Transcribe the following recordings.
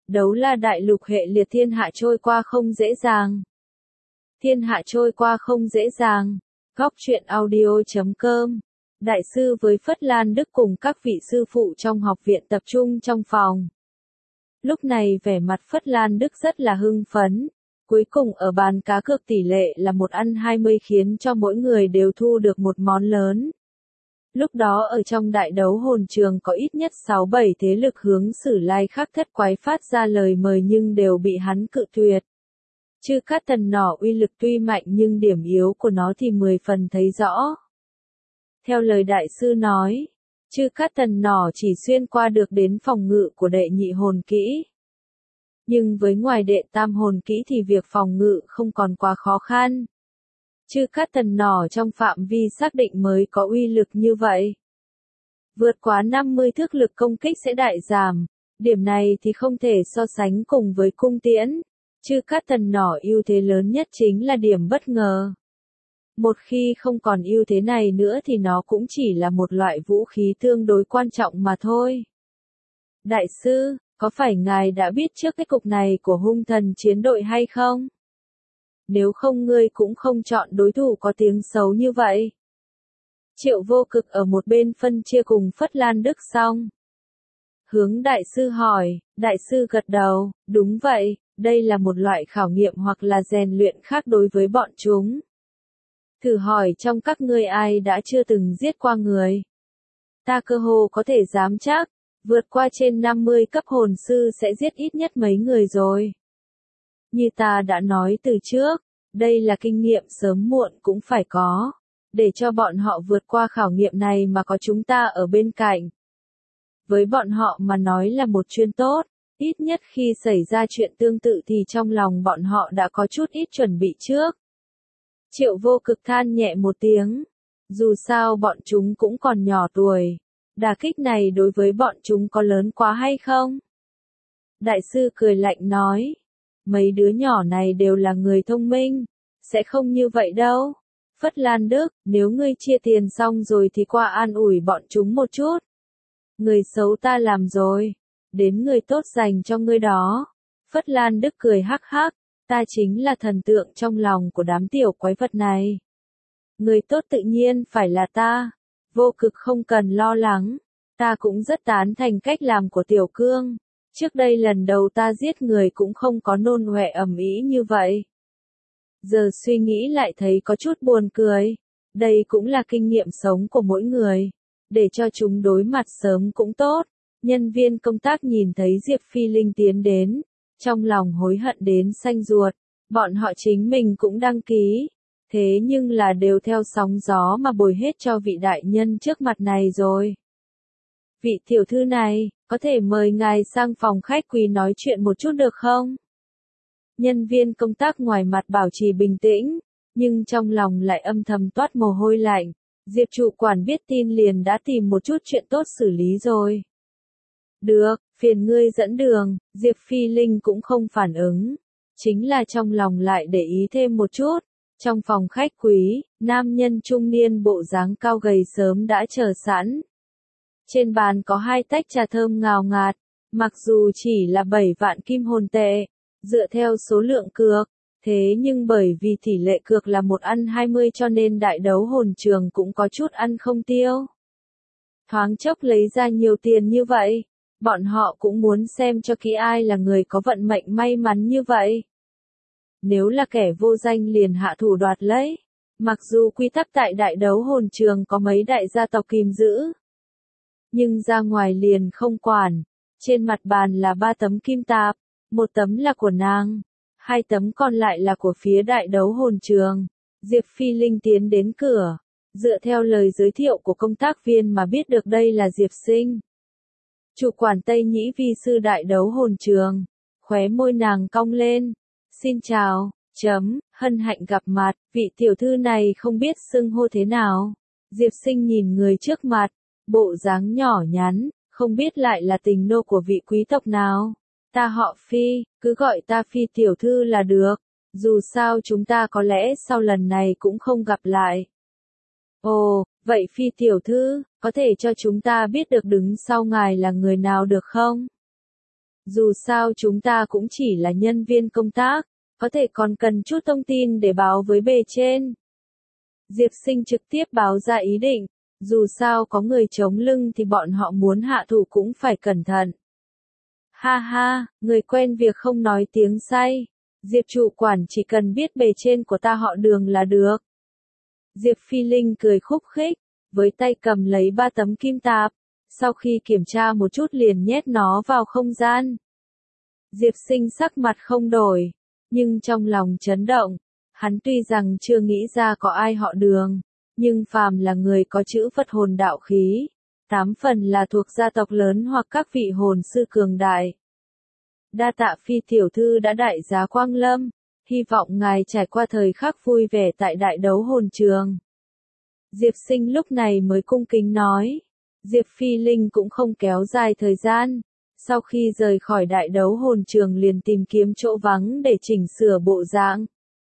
Đấu La đại lục hệ liệt thiên hạ trôi qua không dễ dàng. Thiên hạ trôi qua không dễ dàng. Góc truyện audio.com. Đại sư với Phất Lan Đức cùng các vị sư phụ trong học viện tập trung trong phòng. Lúc này vẻ mặt Phất Lan Đức rất là hưng phấn. Cuối cùng ở bàn cá cược tỷ lệ là 1/20 khiến cho mỗi người đều thu được một món lớn. Lúc đó ở trong đại đấu hồn trường có ít nhất 6-7 thế lực hướng Sử Lai Khắc Thất Quái phát ra lời mời nhưng đều bị hắn cự tuyệt. Chư Cát Thần nỏ uy lực tuy mạnh nhưng điểm yếu của nó thì 10 phần thấy rõ. Theo lời đại sư nói, Chư Cát Thần nỏ chỉ xuyên qua được đến phòng ngự của đệ nhị hồn kỹ. Nhưng với ngoài đệ tam hồn kỹ thì việc phòng ngự không còn quá khó khăn. Chư Cát Thần nỏ trong phạm vi xác định mới có uy lực như vậy. Vượt quá 50 thước lực công kích sẽ đại giảm, điểm này thì không thể so sánh cùng với cung tiễn. Chư Cát Thần nỏ ưu thế lớn nhất chính là điểm bất ngờ. Một khi không còn ưu thế này nữa thì nó cũng chỉ là một loại vũ khí tương đối quan trọng mà thôi. Đại sư, có phải ngài đã biết trước cái cục này của hung thần chiến đội hay không? Nếu không ngươi cũng không chọn đối thủ có tiếng xấu như vậy. Triệu Vô Cực ở một bên phân chia cùng Phất Lan Đức xong. Hướng đại sư hỏi, đại sư gật đầu, đúng vậy, đây là một loại khảo nghiệm hoặc là rèn luyện khác đối với bọn chúng. Thử hỏi trong các ngươi ai đã chưa từng giết qua người? Ta cơ hồ có thể dám chắc, vượt qua trên 50 cấp hồn sư sẽ giết ít nhất mấy người rồi. Như ta đã nói từ trước, đây là kinh nghiệm sớm muộn cũng phải có, để cho bọn họ vượt qua khảo nghiệm này mà có chúng ta ở bên cạnh. Với bọn họ mà nói là một chuyên tốt, ít nhất khi xảy ra chuyện tương tự thì trong lòng bọn họ đã có chút ít chuẩn bị trước. Triệu Vô Cực than nhẹ một tiếng, dù sao bọn chúng cũng còn nhỏ tuổi, đả kích này đối với bọn chúng có lớn quá hay không? Đại sư cười lạnh nói, mấy đứa nhỏ này đều là người thông minh, sẽ không như vậy đâu. Phất Lan Đức, nếu ngươi chia tiền xong rồi thì qua an ủi bọn chúng một chút. Người xấu ta làm rồi, đến người tốt dành cho ngươi đó. Phất Lan Đức cười hắc hắc, ta chính là thần tượng trong lòng của đám tiểu quái vật này. Người tốt tự nhiên phải là ta. Vô Cực không cần lo lắng, ta cũng rất tán thành cách làm của Tiểu Cương. Trước đây lần đầu ta giết người cũng không có nôn ọe ầm ĩ như vậy. Giờ suy nghĩ lại thấy có chút buồn cười. Đây cũng là kinh nghiệm sống của mỗi người. Để cho chúng đối mặt sớm cũng tốt. Nhân viên công tác nhìn thấy Diệp Phi Linh tiến đến. Trong lòng hối hận đến xanh ruột. Bọn họ chính mình cũng đăng ký. Thế nhưng là đều theo sóng gió mà bồi hết cho vị đại nhân trước mặt này rồi. Vị tiểu thư này, có thể mời ngài sang phòng khách quý nói chuyện một chút được không? Nhân viên công tác ngoài mặt bảo trì bình tĩnh, nhưng trong lòng lại âm thầm toát mồ hôi lạnh. Diệp trụ quản biết tin liền đã tìm một chút chuyện tốt xử lý rồi. Được, phiền ngươi dẫn đường, Diệp Phi Linh cũng không phản ứng. Chính là trong lòng lại để ý thêm một chút. Trong phòng khách quý, nam nhân trung niên bộ dáng cao gầy sớm đã chờ sẵn. Trên bàn có 2 tách trà thơm ngào ngạt, mặc dù chỉ là 7 vạn kim hồn tệ, dựa theo số lượng cược, thế nhưng bởi vì tỷ lệ cược là 1/20 cho nên đại đấu hồn trường cũng có chút ăn không tiêu. Thoáng chốc lấy ra nhiều tiền như vậy, bọn họ cũng muốn xem cho kỹ ai là người có vận mệnh may mắn như vậy. Nếu là kẻ vô danh liền hạ thủ đoạt lấy, mặc dù quy tắc tại đại đấu hồn trường có mấy đại gia tộc kìm giữ, nhưng ra ngoài liền không quản. Trên mặt bàn là 3 tấm kim tạp, 1 tấm là của nàng, 2 tấm còn lại là của phía đại đấu hồn trường. Diệp Phi Linh tiến đến cửa, dựa theo lời giới thiệu của công tác viên mà biết được đây là Diệp Sinh, chủ quản Tây Nhĩ vi sư đại đấu hồn trường. Khóe môi nàng cong lên, xin chào, hân hạnh gặp mặt, vị tiểu thư này không biết xưng hô thế nào. Diệp Sinh nhìn người trước mặt, bộ dáng nhỏ nhắn, không biết lại là tình nô của vị quý tộc nào. Ta họ Phi, cứ gọi ta Phi tiểu thư là được, dù sao chúng ta có lẽ sau lần này cũng không gặp lại. Ồ, vậy Phi tiểu thư, có thể cho chúng ta biết được đứng sau ngài là người nào được không? Dù sao chúng ta cũng chỉ là nhân viên công tác, có thể còn cần chút thông tin để báo với bề trên. Diệp Sinh trực tiếp báo ra ý định, dù sao có người chống lưng thì bọn họ muốn hạ thủ cũng phải cẩn thận. Ha ha, người quen việc không nói tiếng say. Diệp chủ quản chỉ cần biết bề trên của ta họ Đường là được. Diệp Phi Linh cười khúc khích, với tay cầm lấy 3 tấm kim tạp, sau khi kiểm tra một chút liền nhét nó vào không gian. Diệp Sinh sắc mặt không đổi, nhưng trong lòng chấn động, hắn tuy rằng chưa nghĩ ra có ai họ Đường, nhưng phàm là người có chữ Phật hồn đạo khí, 8 phần là thuộc gia tộc lớn hoặc các vị hồn sư cường đại. Đa tạ Phi tiểu thư đã đại giá quang lâm, hy vọng ngài trải qua thời khắc vui vẻ tại đại đấu hồn trường. Diệp Sinh lúc này mới cung kính nói. Diệp Phi Linh cũng không kéo dài thời gian, sau khi rời khỏi đại đấu hồn trường liền tìm kiếm chỗ vắng để chỉnh sửa bộ dạng.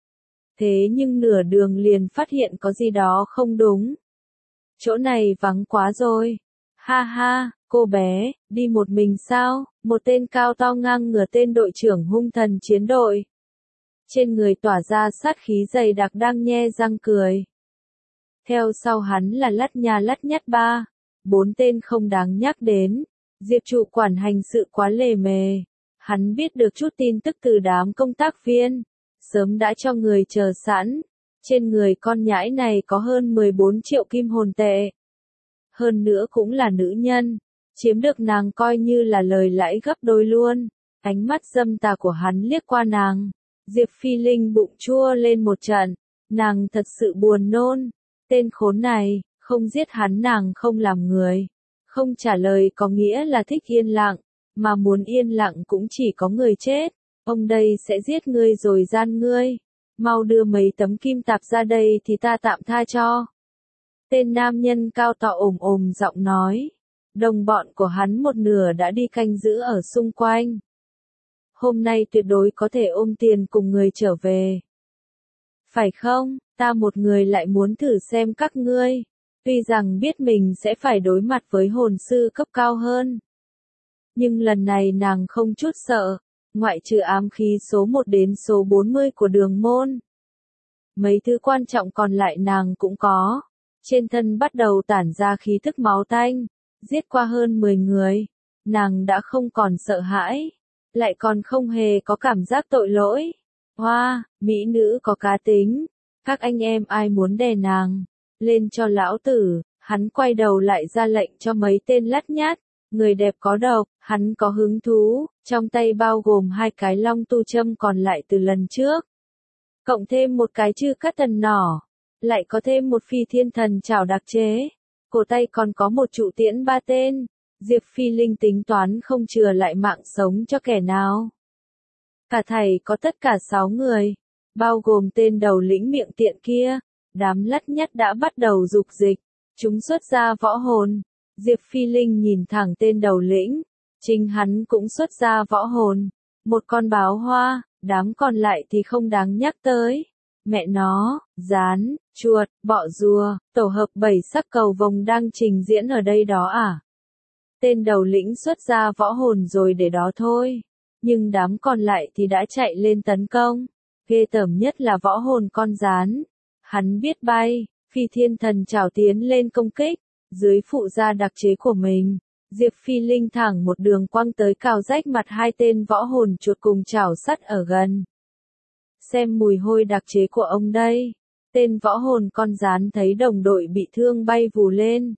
Thế nhưng nửa đường liền phát hiện có gì đó không đúng. Chỗ này vắng quá rồi. Ha ha, cô bé, đi một mình sao? Một tên cao to ngang ngửa tên đội trưởng hung thần chiến đội. Trên người tỏa ra sát khí dày đặc đang nhe răng cười. Theo sau hắn là lắt nhà lắt nhắt 3, 4 tên không đáng nhắc đến. Diệp chủ quản hành sự quá lề mề. Hắn biết được chút tin tức từ đám công tác viên. Sớm đã cho người chờ sẵn. Trên người con nhãi này có hơn 14 triệu kim hồn tệ. Hơn nữa cũng là nữ nhân. Chiếm được nàng coi như là lời lãi gấp đôi luôn. Ánh mắt dâm tà của hắn liếc qua nàng. Diệp Phi Linh bụng chua lên một trận. Nàng thật sự buồn nôn. Tên khốn này, không giết hắn nàng không làm người. Không trả lời có nghĩa là thích yên lặng. Mà muốn yên lặng cũng chỉ có người chết. Ông đây sẽ giết ngươi rồi gian ngươi. Mau đưa mấy tấm kim tạp ra đây thì ta tạm tha cho. Tên nam nhân cao to ồm giọng nói. Đồng bọn của hắn một nửa đã đi canh giữ ở xung quanh. Hôm nay tuyệt đối có thể ôm tiền cùng người trở về. Phải không, ta một người lại muốn thử xem các ngươi. Tuy rằng biết mình sẽ phải đối mặt với hồn sư cấp cao hơn. Nhưng lần này nàng không chút sợ, ngoại trừ ám khí số 1 đến số 40 của đường môn. Mấy thứ quan trọng còn lại nàng cũng có. Trên thân bắt đầu tản ra khí thức máu tanh. Giết qua hơn 10 người. Nàng đã không còn sợ hãi. Lại còn không hề có cảm giác tội lỗi. Hoa, mỹ nữ có cá tính. Các anh em ai muốn đè nàng lên cho lão tử. Hắn quay đầu lại ra lệnh cho mấy tên lắt nhát. Người đẹp có độc, hắn có hứng thú. Trong tay bao gồm 2 cái long tu châm còn lại từ lần trước. Cộng thêm một cái chư cắt thần nỏ. Lại có thêm một phi thiên thần chảo đặc chế. Cổ tay còn có một trụ tiễn 3 tên. Diệp Phi Linh tính toán không chừa lại mạng sống cho kẻ nào. Cả thảy có tất cả 6 người. Bao gồm tên đầu lĩnh miệng tiện kia. Đám lắt nhắt đã bắt đầu dục dịch. Chúng xuất ra võ hồn. Diệp Phi Linh nhìn thẳng tên đầu lĩnh. Chính hắn cũng xuất ra võ hồn. Một con báo hoa. Đám còn lại thì không đáng nhắc tới. Mẹ nó, rán, chuột, bọ rùa, tổ hợp 7 sắc cầu vồng đang trình diễn ở đây đó à? Tên đầu lĩnh xuất ra võ hồn rồi để đó thôi. Nhưng đám còn lại thì đã chạy lên tấn công. Ghê tởm nhất là võ hồn con rán. Hắn biết bay, phi thiên thần trảo tiến lên công kích. Dưới phụ gia đặc chế của mình, Diệp Phi Linh thẳng một đường quăng tới cào rách mặt 2 tên võ hồn chuột cùng chảo sắt ở gần. Xem mùi hôi đặc chế của ông đây. Tên võ hồn con rán thấy đồng đội bị thương bay vù lên.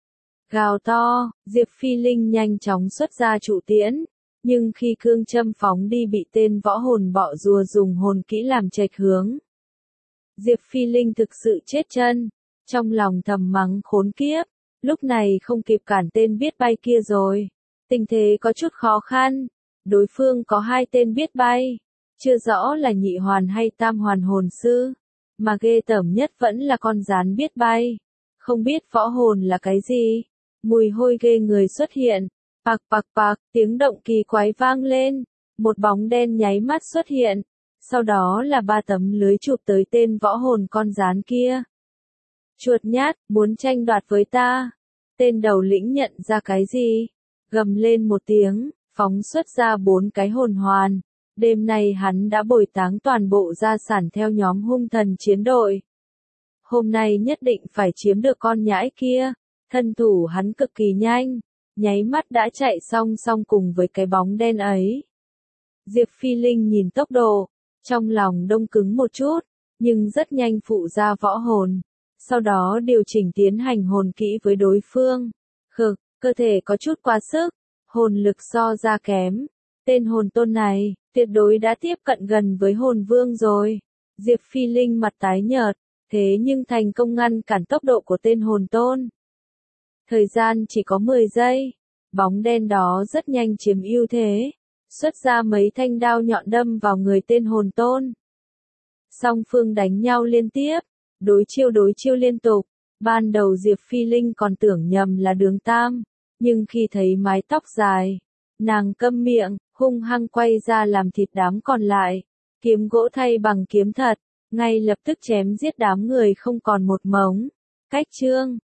Gào to, Diệp Phi Linh nhanh chóng xuất ra trụ tiễn. Nhưng khi cương châm phóng đi bị tên võ hồn bọ rùa dùng hồn kỹ làm chệch hướng. Diệp Phi Linh thực sự chết chân. Trong lòng thầm mắng khốn kiếp. Lúc này không kịp cản tên biết bay kia rồi. Tình thế có chút khó khăn. Đối phương có 2 tên biết bay. Chưa rõ là nhị hoàn hay tam hoàn hồn sư. Mà ghê tởm nhất vẫn là con rán biết bay. Không biết võ hồn là cái gì. Mùi hôi ghê người xuất hiện. Pạc pạc pạc, tiếng động kỳ quái vang lên. Một bóng đen nháy mắt xuất hiện. Sau đó là 3 tấm lưới chụp tới tên võ hồn con rán kia. Chuột nhát, muốn tranh đoạt với ta. Tên đầu lĩnh nhận ra cái gì? Gầm lên một tiếng, phóng xuất ra 4 cái hồn hoàn. Đêm nay hắn đã bồi táng toàn bộ gia sản theo nhóm hung thần chiến đội. Hôm nay nhất định phải chiếm được con nhãi kia. Thân thủ hắn cực kỳ nhanh, nháy mắt đã chạy song song cùng với cái bóng đen ấy. Diệp Phi Linh nhìn tốc độ, trong lòng đông cứng một chút, nhưng rất nhanh phụ ra võ hồn. Sau đó điều chỉnh tiến hành hồn kỹ với đối phương. Cơ thể có chút quá sức, hồn lực so ra kém. Tên hồn tôn này, tuyệt đối đã tiếp cận gần với hồn vương rồi. Diệp Phi Linh mặt tái nhợt, thế nhưng thành công ngăn cản tốc độ của tên hồn tôn. Thời gian chỉ có 10 giây, bóng đen đó rất nhanh chiếm ưu thế, xuất ra mấy thanh đao nhọn đâm vào người tên hồn tôn. Song phương đánh nhau liên tiếp, đối chiêu liên tục. Ban đầu Diệp Phi Linh còn tưởng nhầm là Đường Tam, nhưng khi thấy mái tóc dài, nàng câm miệng, hung hăng quay ra làm thịt đám còn lại. Kiếm gỗ thay bằng kiếm thật, ngay lập tức chém giết đám người không còn một mống. Cách chương